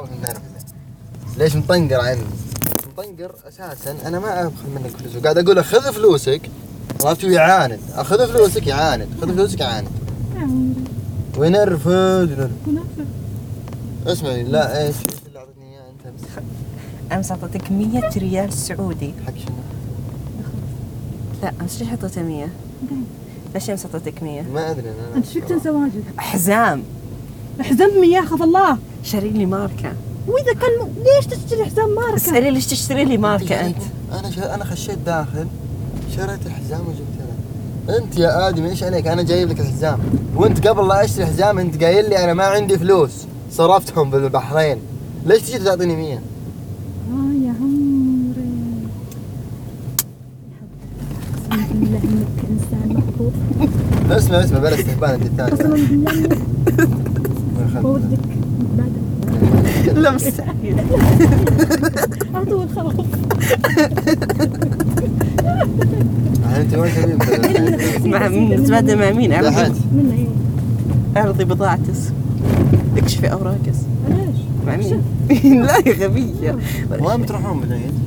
ليش مطنقر عني؟ مطنقر اساسا انا ما اخذ منك فلوس وقاعد اقول له خذ فلوسك، عرفت؟ ويعاند، اخذ فلوسك يعاند، خذ فلوسك يعاند وينرفد. اسمعي، لا ايش اللي اعطيتني اياه انت بس؟ امس اعطيتك 100 ريال سعودي. حق شنو؟ لا امس ليش اعطيته 100؟ ليش امس اعطيتك 100؟ ما ادري انا. انت فيك تنسى واجد. حزام 100 خذ الله. شاري لي ماركه. واذا كان ليش تشتري حزام ماركه؟ اسالي ليش تشتري لي ماركه انت؟ انا خشيت داخل شريت الحزام وجبت لك. انت يا ادم ايش عليك؟ انا جايب لك الحزام وانت قبل لا اشتري حزام انت قايل لي انا ما عندي فلوس صرفتهم بالبحرين، ليش تجي تعطيني 100؟ يا عمري اقسم بالله انك انسان محظوظ. اسمع بلا استهبال انت الثاني. قسما بالله ودك بعد لا مستحيل. اعطوه الخوف. انت وين تبين؟ نتبادل مع مين؟ تحت من ايه؟ اعرضي بضاعتك، اكشفي اوراقك. ليش؟ مع مين؟ لا يا غبية. وين بتروحون بالعيد؟